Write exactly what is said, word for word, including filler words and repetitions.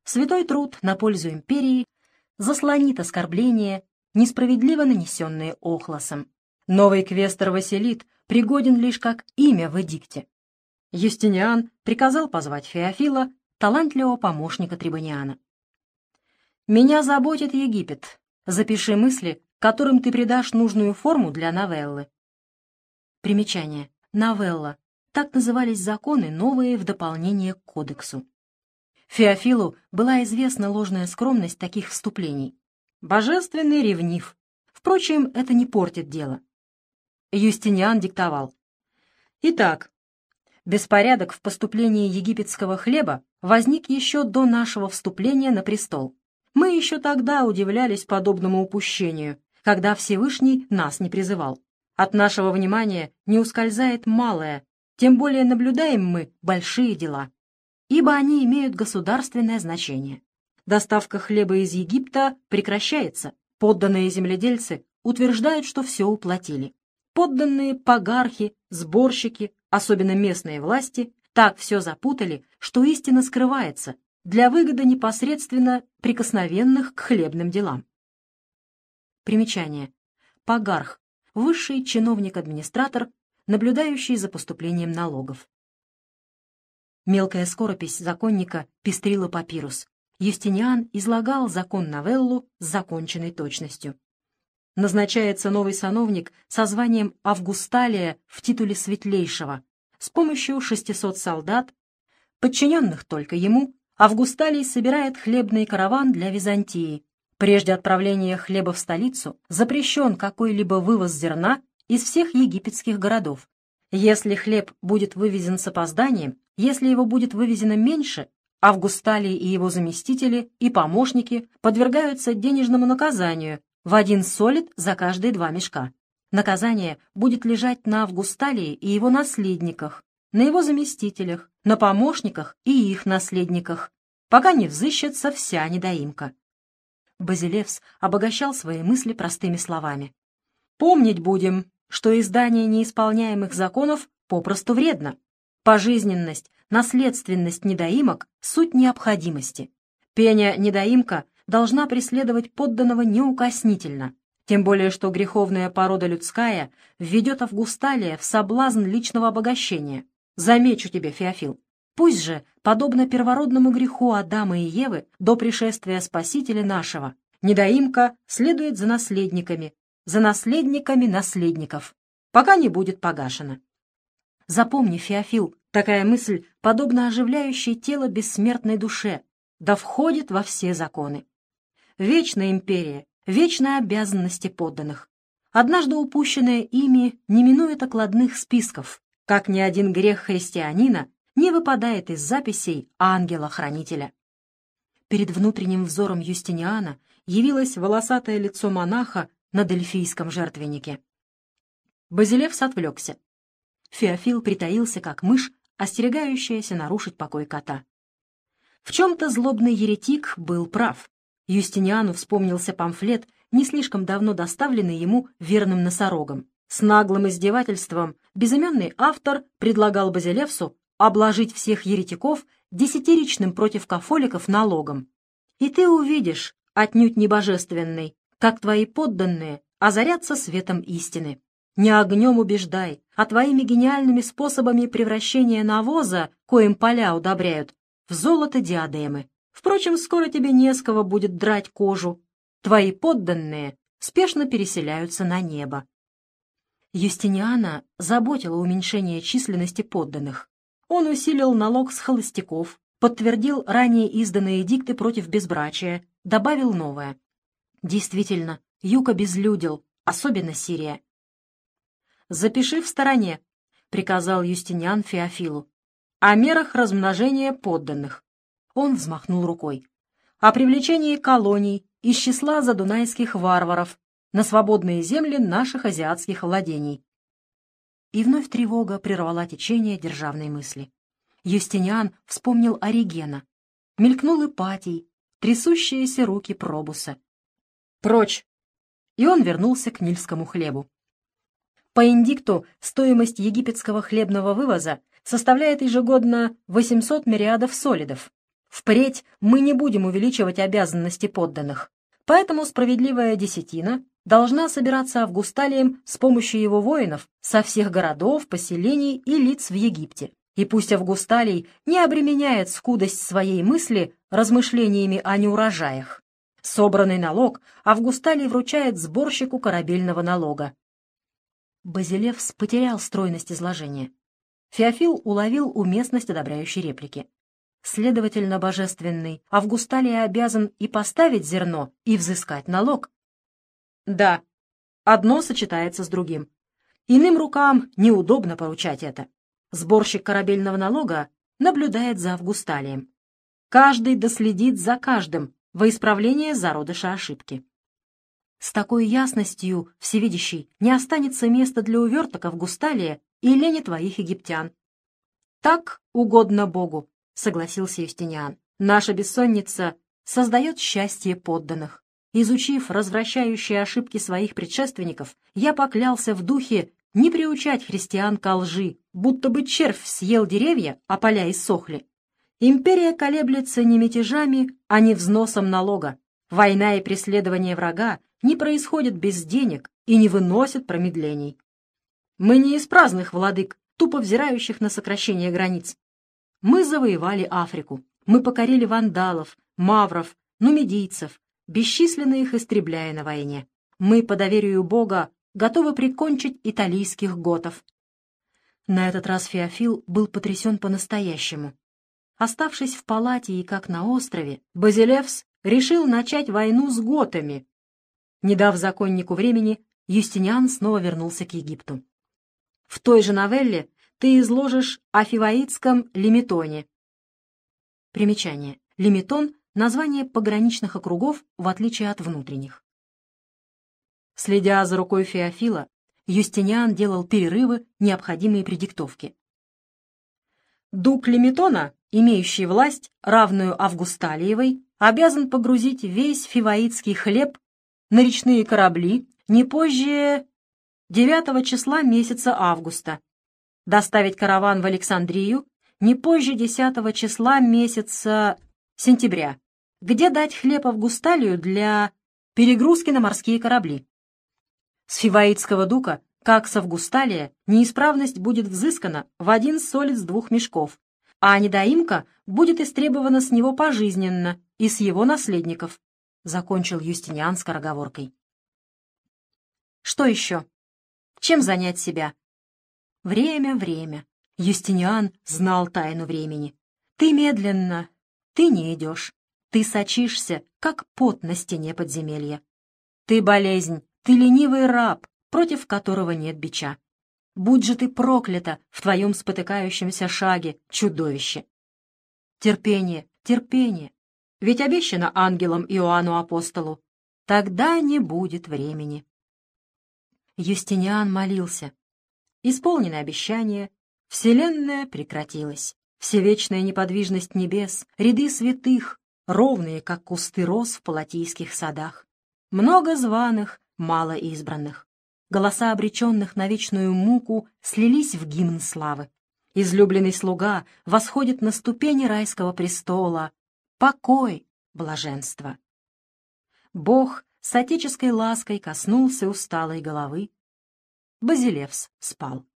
Святой труд на пользу империи заслонит оскорбления, несправедливо нанесенные Охлосом. Новый квестор Василит пригоден лишь как имя в эдикте. Юстиниан приказал позвать Феофила, талантливого помощника Трибониана. «Меня заботит Египет. Запиши мысли, которым ты придашь нужную форму для новеллы». Примечание. Новелла. Так назывались законы, новые в дополнение к кодексу. Феофилу была известна ложная скромность таких вступлений. Божественный ревнив. Впрочем, это не портит дело. Юстиниан диктовал. Итак, беспорядок в поступлении египетского хлеба возник еще до нашего вступления на престол. Мы еще тогда удивлялись подобному упущению, когда Всевышний нас не призывал. От нашего внимания не ускользает малое, тем более наблюдаем мы большие дела, ибо они имеют государственное значение. Доставка хлеба из Египта прекращается. Подданные земледельцы утверждают, что все уплатили. Подданные пагархи, сборщики, особенно местные власти, так все запутали, что истина скрывается для выгоды непосредственно прикосновенных к хлебным делам. Примечание. Пагарх. Высший чиновник-администратор, наблюдающий за поступлением налогов. Мелкая скоропись законника пестрила папирус. Юстиниан излагал закон-новеллу с законченной точностью. Назначается новый сановник со званием Августалия в титуле Светлейшего. С помощью шестисот солдат, подчиненных только ему, Августалий собирает хлебный караван для Византии. Прежде отправления хлеба в столицу запрещен какой-либо вывоз зерна из всех египетских городов. Если хлеб будет вывезен с опозданием, если его будет вывезено меньше, Августалий и его заместители и помощники подвергаются денежному наказанию в один солид за каждые два мешка. Наказание будет лежать на Августалии и его наследниках, на его заместителях, на помощниках и их наследниках, пока не взыщется вся недоимка. Базилевс обогащал свои мысли простыми словами. «Помнить будем, что издание неисполняемых законов попросту вредно. Пожизненность, наследственность недоимок — суть необходимости. Пеня недоимка должна преследовать подданного неукоснительно, тем более что греховная порода людская введет Августалия в соблазн личного обогащения. Замечу тебе, Феофил. Пусть же, подобно первородному греху Адама и Евы до пришествия Спасителя нашего, недоимка следует за наследниками, за наследниками наследников, пока не будет погашена. Запомни, Феофил, такая мысль подобна оживляющей тело бессмертной душе, да входит во все законы. Вечная империя, вечные обязанности подданных. Однажды упущенное ими не минует окладных списков, как ни один грех христианина не выпадает из записей ангела-хранителя. Перед внутренним взором Юстиниана явилось волосатое лицо монаха на Дельфийском жертвеннике. Базилевс отвлекся. Феофил притаился, как мышь, остерегающаяся нарушить покой кота. В чем-то злобный еретик был прав. Юстиниану вспомнился памфлет, не слишком давно доставленный ему верным носорогом. С наглым издевательством безыменный автор предлагал Базилевсу обложить всех еретиков десятиричным против кафоликов налогом. И ты увидишь, отнюдь не божественный, как твои подданные озарятся светом истины. Не огнем убеждай, а твоими гениальными способами превращения навоза, коим поля удобряют, в золото диадемы. Впрочем, скоро тебе не с кого будет драть кожу. Твои подданные спешно переселяются на небо. Юстиниана заботило уменьшение численности подданных. Он усилил налог с холостяков, подтвердил ранее изданные эдикты против безбрачия, добавил новое. Действительно, юг обезлюдил, особенно Сирия. «Запиши в стороне», — приказал Юстиниан Феофилу, «о мерах размножения подданных». Он взмахнул рукой. «О привлечении колоний из числа задунайских варваров на свободные земли наших азиатских владений». И вновь тревога прервала течение державной мысли. Юстиниан вспомнил Оригена. Мелькнул Ипатий, трясущиеся руки Пробуса. «Прочь!» И он вернулся к нильскому хлебу. По индикту стоимость египетского хлебного вывоза составляет ежегодно восемьсот мириадов солидов. Впредь мы не будем увеличивать обязанности подданных, поэтому справедливая десятина должна собираться Августалием с помощью его воинов со всех городов, поселений и лиц в Египте. И пусть Августалий не обременяет скудость своей мысли размышлениями о неурожаях. Собранный налог Августалий вручает сборщику корабельного налога. Базилевс потерял стройность изложения. Феофил уловил уместность одобряющей реплики. Следовательно, божественный, Августалий обязан и поставить зерно, и взыскать налог. Да, одно сочетается с другим. Иным рукам неудобно поручать это. Сборщик корабельного налога наблюдает за Августалием. Каждый доследит за каждым во исправление зародыша ошибки. С такой ясностью, всевидящий, не останется места для уверток Августалия и лени твоих египтян. Так угодно Богу, согласился Юстиниан. Наша бессонница создает счастье подданных. Изучив развращающие ошибки своих предшественников, я поклялся в духе не приучать христиан ко лжи, будто бы червь съел деревья, а поля иссохли. Империя колеблется не мятежами, а не взносом налога. Война и преследование врага не происходят без денег и не выносят промедлений. Мы не из праздных владык, тупо взирающих на сокращение границ. Мы завоевали Африку, мы покорили вандалов, мавров, нумидийцев, бесчисленно их истребляя на войне. Мы, по доверию Бога, готовы прикончить италийских готов. На этот раз Феофил был потрясен по-настоящему. Оставшись в палате и как на острове, Базилевс решил начать войну с готами. Не дав законнику времени, Юстиниан снова вернулся к Египту. В той же новелле ты изложишь о фиваитском лимитоне. Примечание. Лимитон — название пограничных округов, в отличие от внутренних. Следя за рукой Феофила, Юстиниан делал перерывы, необходимые при диктовке. Дук Лимитона, имеющий власть, равную Августалиевой, обязан погрузить весь фиваитский хлеб на речные корабли не позже девятого числа месяца августа, доставить караван в Александрию не позже десятого числа месяца сентября, где дать хлеб Августалию для перегрузки на морские корабли. С фиваитского дука, как с Августалия, неисправность будет взыскана в один солид с двух мешков, а недоимка будет истребована с него пожизненно и с его наследников, — закончил Юстиниан скороговоркой. Что еще? Чем занять себя? Время, время. Юстиниан знал тайну времени. Ты медленно, ты не идешь. Ты сочишься, как пот на стене подземелья. Ты болезнь, ты ленивый раб, против которого нет бича. Будь же ты проклята в твоем спотыкающемся шаге, чудовище. Терпение, терпение. Ведь обещано ангелом Иоанну Апостолу. Тогда не будет времени. Юстиниан молился. Исполнено обещание, вселенная прекратилась. Всевечная неподвижность небес, ряды святых, ровные, как кусты роз в палатийских садах. Много званых, мало избранных. Голоса обреченных на вечную муку слились в гимн славы. Излюбленный слуга восходит на ступени райского престола. Покой, блаженство. Бог с отеческой лаской коснулся усталой головы. Базилевс спал.